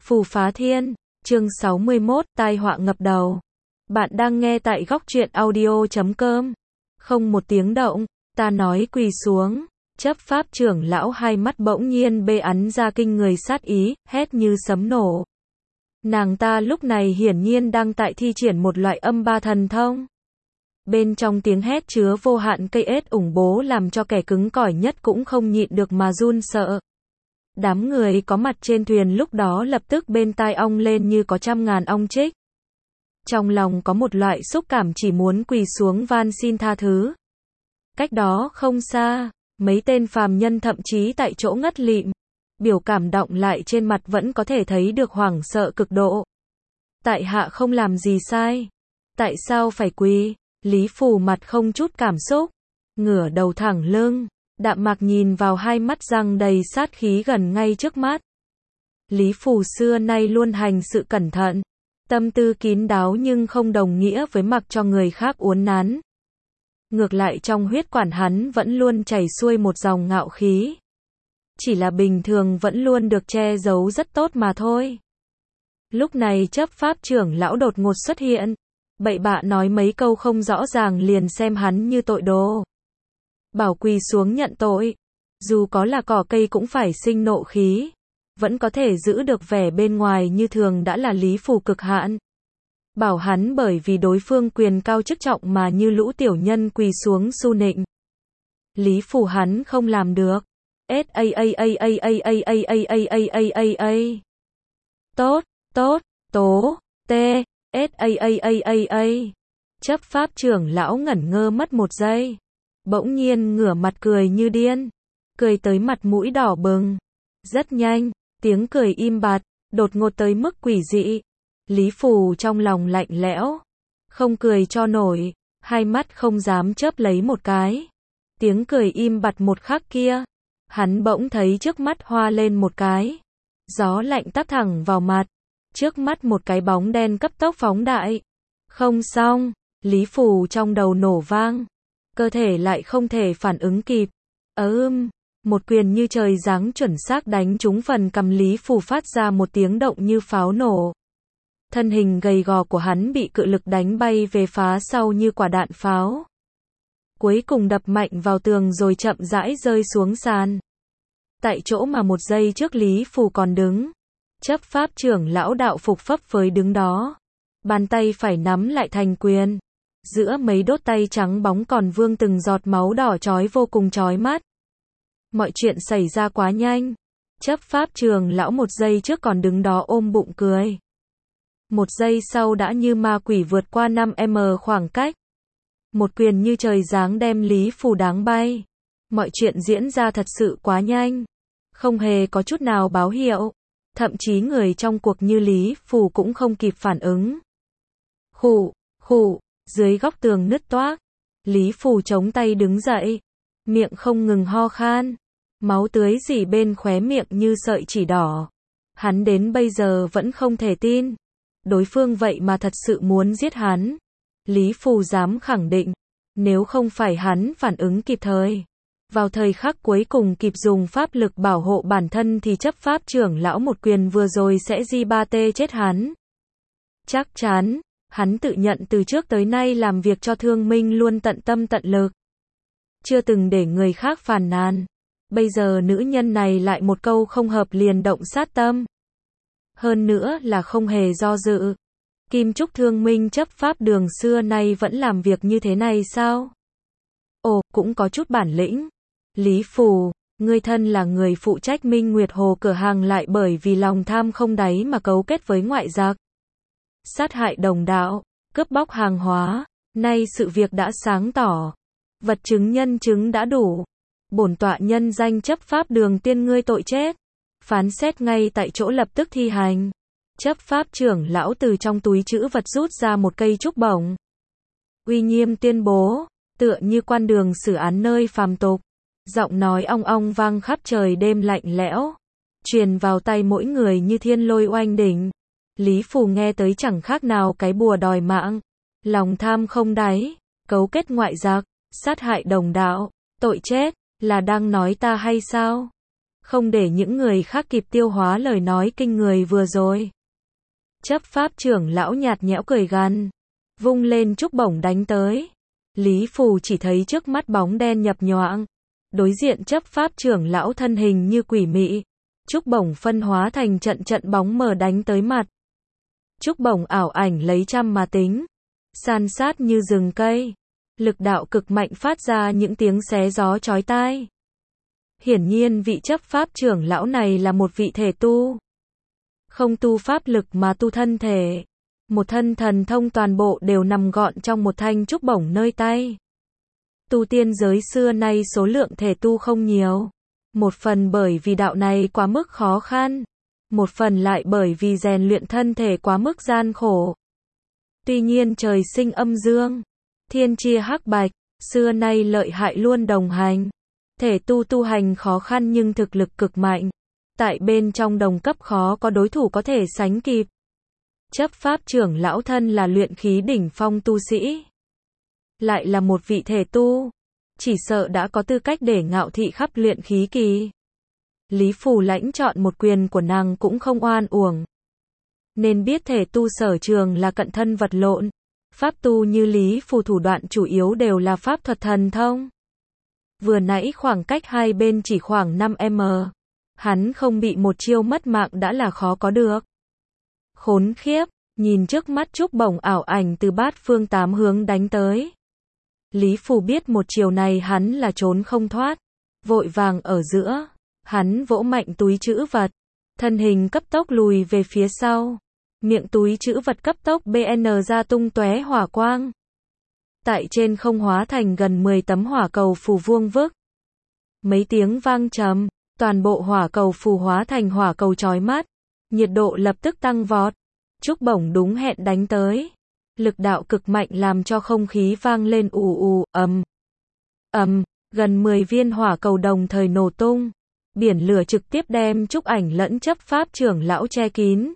Phù Phá Thiên, chương 61, tai họa ngập đầu. Bạn đang nghe tại góc truyện audio.com. Không một tiếng động, ta nói quỳ xuống. Chấp pháp trưởng lão hai mắt bỗng nhiên bê ắn ra kinh người sát ý, hét như sấm nổ. Nàng ta lúc này hiển nhiên đang tại thi triển một loại âm ba thần thông. Bên trong tiếng hét chứa vô hạn cây ết ủng bố làm cho kẻ cứng cỏi nhất cũng không nhịn được mà run sợ. Đám người có mặt trên thuyền lúc đó lập tức bên tai ong lên như có trăm ngàn ong chích. Trong lòng có một loại xúc cảm chỉ muốn quỳ xuống van xin tha thứ. Cách đó không xa, mấy tên phàm nhân thậm chí tại chỗ ngất lịm. Biểu cảm đọng lại trên mặt vẫn có thể thấy được hoảng sợ cực độ. Tại hạ không làm gì sai. Tại sao phải quỳ? Lý Phù mặt không chút cảm xúc, ngửa đầu thẳng lưng, đạm mạc nhìn vào hai mắt răng đầy sát khí gần ngay trước mắt. Lý Phù xưa nay luôn hành sự cẩn thận, tâm tư kín đáo nhưng không đồng nghĩa với mặc cho người khác uốn nắn. Ngược lại trong huyết quản hắn vẫn luôn chảy xuôi một dòng ngạo khí. Chỉ là bình thường vẫn luôn được che giấu rất tốt mà thôi. Lúc này chấp pháp trưởng lão đột ngột xuất hiện. Bậy bạ nói mấy câu không rõ ràng liền xem hắn như tội đồ. Bảo quỳ xuống nhận tội. Dù có là cỏ cây cũng phải sinh nộ khí. Vẫn có thể giữ được vẻ bên ngoài như thường đã là Lý Phù cực hạn. Bảo hắn bởi vì đối phương quyền cao chức trọng mà như lũ tiểu nhân quỳ xuống su nịnh. Lý Phù hắn không làm được. Tốt, tốt, tố, tê. Chấp pháp trưởng lão ngẩn ngơ mất một giây. Bỗng nhiên ngửa mặt cười như điên. Cười tới mặt mũi đỏ bừng. Rất nhanh, tiếng cười im bặt, đột ngột tới mức quỷ dị. Lý Phù trong lòng lạnh lẽo. Không cười cho nổi, hai mắt không dám chớp lấy một cái. Tiếng cười im bặt một khắc kia. Hắn bỗng thấy trước mắt hoa lên một cái. Gió lạnh tắp thẳng vào mặt. Trước mắt một cái bóng đen cấp tốc phóng đại. Không xong, Lý Phù trong đầu nổ vang. Cơ thể lại không thể phản ứng kịp. Một quyền như trời giáng chuẩn xác đánh trúng phần cằm Lý Phù phát ra một tiếng động như pháo nổ. Thân hình gầy gò của hắn bị cự lực đánh bay về phá sau như quả đạn pháo. Cuối cùng đập mạnh vào tường rồi chậm rãi rơi xuống sàn. Tại chỗ mà một giây trước Lý Phù còn đứng. Chấp pháp trưởng lão đạo phục phấp phới đứng đó. Bàn tay phải nắm lại thành quyền. Giữa mấy đốt tay trắng bóng còn vương từng giọt máu đỏ chói vô cùng chói mắt. Mọi chuyện xảy ra quá nhanh. Chấp pháp trưởng lão một giây trước còn đứng đó ôm bụng cười. Một giây sau đã như ma quỷ vượt qua 5m khoảng cách. Một quyền như trời giáng đem Lý Phù đáng bay. Mọi chuyện diễn ra thật sự quá nhanh. Không hề có chút nào báo hiệu. Thậm chí người trong cuộc như Lý Phù cũng không kịp phản ứng. Khụ, dưới góc tường nứt toác. Lý Phù chống tay đứng dậy. Miệng không ngừng ho khan. Máu tưới rỉ bên khóe miệng như sợi chỉ đỏ. Hắn đến bây giờ vẫn không thể tin. Đối phương vậy mà thật sự muốn giết hắn. Lý Phù dám khẳng định. Nếu không phải hắn phản ứng kịp thời. Vào thời khắc cuối cùng kịp dùng pháp lực bảo hộ bản thân thì chấp pháp trưởng lão một quyền vừa rồi sẽ di ba tê chết hắn. Chắc chắn, hắn tự nhận từ trước tới nay làm việc cho Thương Minh luôn tận tâm tận lực. Chưa từng để người khác phàn nàn. Bây giờ nữ nhân này lại một câu không hợp liền động sát tâm. Hơn nữa là không hề do dự. Kim Trúc Thương Minh chấp pháp đường xưa nay vẫn làm việc như thế này sao? Ồ, cũng có chút bản lĩnh. Lý Phù, ngươi thân là người phụ trách Minh Nguyệt Hồ cửa hàng lại bởi vì lòng tham không đáy mà cấu kết với ngoại giặc. Sát hại đồng đạo, cướp bóc hàng hóa, nay sự việc đã sáng tỏ. Vật chứng nhân chứng đã đủ. Bổn tọa nhân danh chấp pháp đường tiên ngươi tội chết. Phán xét ngay tại chỗ lập tức thi hành. Chấp pháp trưởng lão từ trong túi trữ vật rút ra một cây trúc bổng. Uy nghiêm tuyên bố, tựa như quan đường xử án nơi phàm tục. Giọng nói ong ong vang khắp trời đêm lạnh lẽo, truyền vào tay mỗi người như thiên lôi oanh đỉnh. Lý Phù nghe tới chẳng khác nào cái bùa đòi mạng. Lòng tham không đáy, cấu kết ngoại giặc, sát hại đồng đạo, tội chết, là đang nói ta hay sao? không để những người khác kịp tiêu hóa lời nói kinh người vừa rồi. Chấp pháp trưởng lão nhạt nhẽo cười gằn, vung lên trúc bổng đánh tới. Lý Phù chỉ thấy trước mắt bóng đen nhập nhoạng, đối diện chấp pháp trưởng lão thân hình như quỷ mị, trúc bổng phân hóa thành trận trận bóng mờ đánh tới mặt. Trúc bổng ảo ảnh lấy trăm mà tính, san sát như rừng cây, lực đạo cực mạnh phát ra những tiếng xé gió chói tai. Hiển nhiên vị chấp pháp trưởng lão này là một vị thể tu. Không tu pháp lực mà tu thân thể. Một thân thần thông toàn bộ đều nằm gọn trong một thanh trúc bổng nơi tay. Tu tiên giới xưa nay số lượng thể tu không nhiều. Một phần bởi vì đạo này quá mức khó khăn. Một phần lại bởi vì rèn luyện thân thể quá mức gian khổ. Tuy nhiên trời sinh âm dương, thiên chia hắc bạch, xưa nay lợi hại luôn đồng hành. Thể tu hành khó khăn nhưng thực lực cực mạnh. Tại bên trong đồng cấp khó có đối thủ có thể sánh kịp. Chấp pháp trưởng lão thân là luyện khí đỉnh phong tu sĩ. Lại là một vị thể tu. Chỉ sợ đã có tư cách để ngạo thị khắp luyện khí kỳ. Lý Phù lãnh chọn một quyền của nàng cũng không oan uổng. Nên biết thể tu sở trường là cận thân vật lộn. Pháp tu như Lý Phù thủ đoạn chủ yếu đều là pháp thuật thần thông. Vừa nãy khoảng cách hai bên chỉ khoảng 5m. Hắn không bị một chiêu mất mạng đã là khó có được. Khốn khiếp, nhìn trước mắt trúc bổng ảo ảnh từ bát phương tám hướng đánh tới. Lý Phù biết một chiều này hắn là trốn không thoát. Vội vàng ở giữa, hắn vỗ mạnh túi trữ vật. Thân hình cấp tốc lùi về phía sau. Miệng túi trữ vật cấp tốc BN ra tung tóe hỏa quang. Tại trên không hóa thành gần 10 tấm hỏa cầu phù vuông vức. Mấy tiếng vang trầm, toàn bộ hỏa cầu phù hóa thành hỏa cầu chói mắt. Nhiệt độ lập tức tăng vọt. Trúc bổng đúng hẹn đánh tới. Lực đạo cực mạnh làm cho không khí vang lên ù ù, ầm. Gần 10 viên hỏa cầu đồng thời nổ tung. Biển lửa trực tiếp đem trúc ảnh lẫn chấp pháp trưởng lão che kín.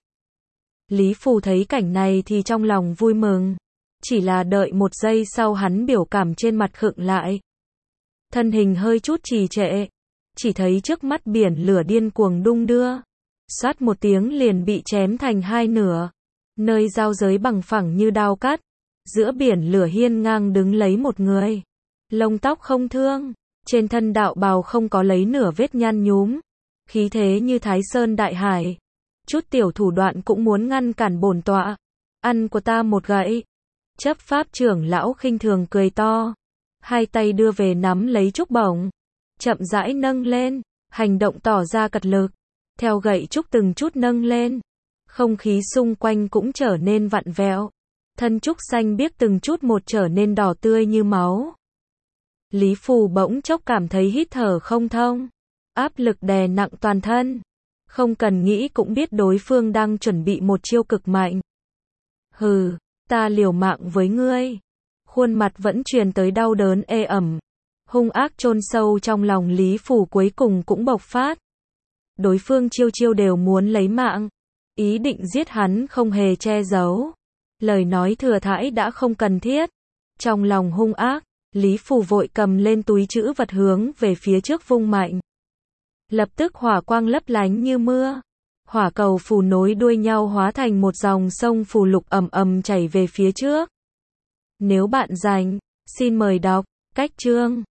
Lý Phù thấy cảnh này thì trong lòng vui mừng. Chỉ là đợi một giây sau hắn biểu cảm trên mặt khựng lại. Thân hình hơi chút trì trệ. Chỉ thấy trước mắt biển lửa điên cuồng đung đưa. Xoát một tiếng liền bị chém thành hai nửa. Nơi giao giới bằng phẳng như đao cắt. Giữa biển lửa hiên ngang đứng lấy một người. Lông tóc không thương. Trên thân đạo bào không có lấy nửa vết nhăn nhúm. Khí thế như Thái Sơn đại hải. Chút tiểu thủ đoạn cũng muốn ngăn cản bổn tọa. Ăn của ta một gậy. Chấp pháp trưởng lão khinh thường cười to. Hai tay đưa về nắm lấy trúc bổng. Chậm rãi nâng lên. Hành động tỏ ra cật lực. Theo gậy trúc từng chút nâng lên. Không khí xung quanh cũng trở nên vặn vẹo. Thân trúc xanh biếc từng chút một trở nên đỏ tươi như máu. Lý Phù bỗng chốc cảm thấy hít thở không thông. Áp lực đè nặng toàn thân. Không cần nghĩ cũng biết đối phương đang chuẩn bị một chiêu cực mạnh. Hừ, ta liều mạng với ngươi. Khuôn mặt vẫn truyền tới đau đớn ê ẩm. Hung ác chôn sâu trong lòng Lý Phù cuối cùng cũng bộc phát. Đối phương chiêu đều muốn lấy mạng. Ý định giết hắn không hề che giấu. Lời nói thừa thãi đã không cần thiết. Trong lòng hung ác, Lý Phù vội cầm lên túi trữ vật hướng về phía trước vung mạnh. Lập tức hỏa quang lấp lánh như mưa. Hỏa cầu phù nối đuôi nhau hóa thành một dòng sông phù lục ầm chảy về phía trước. Nếu bạn rảnh, xin mời đọc cách chương.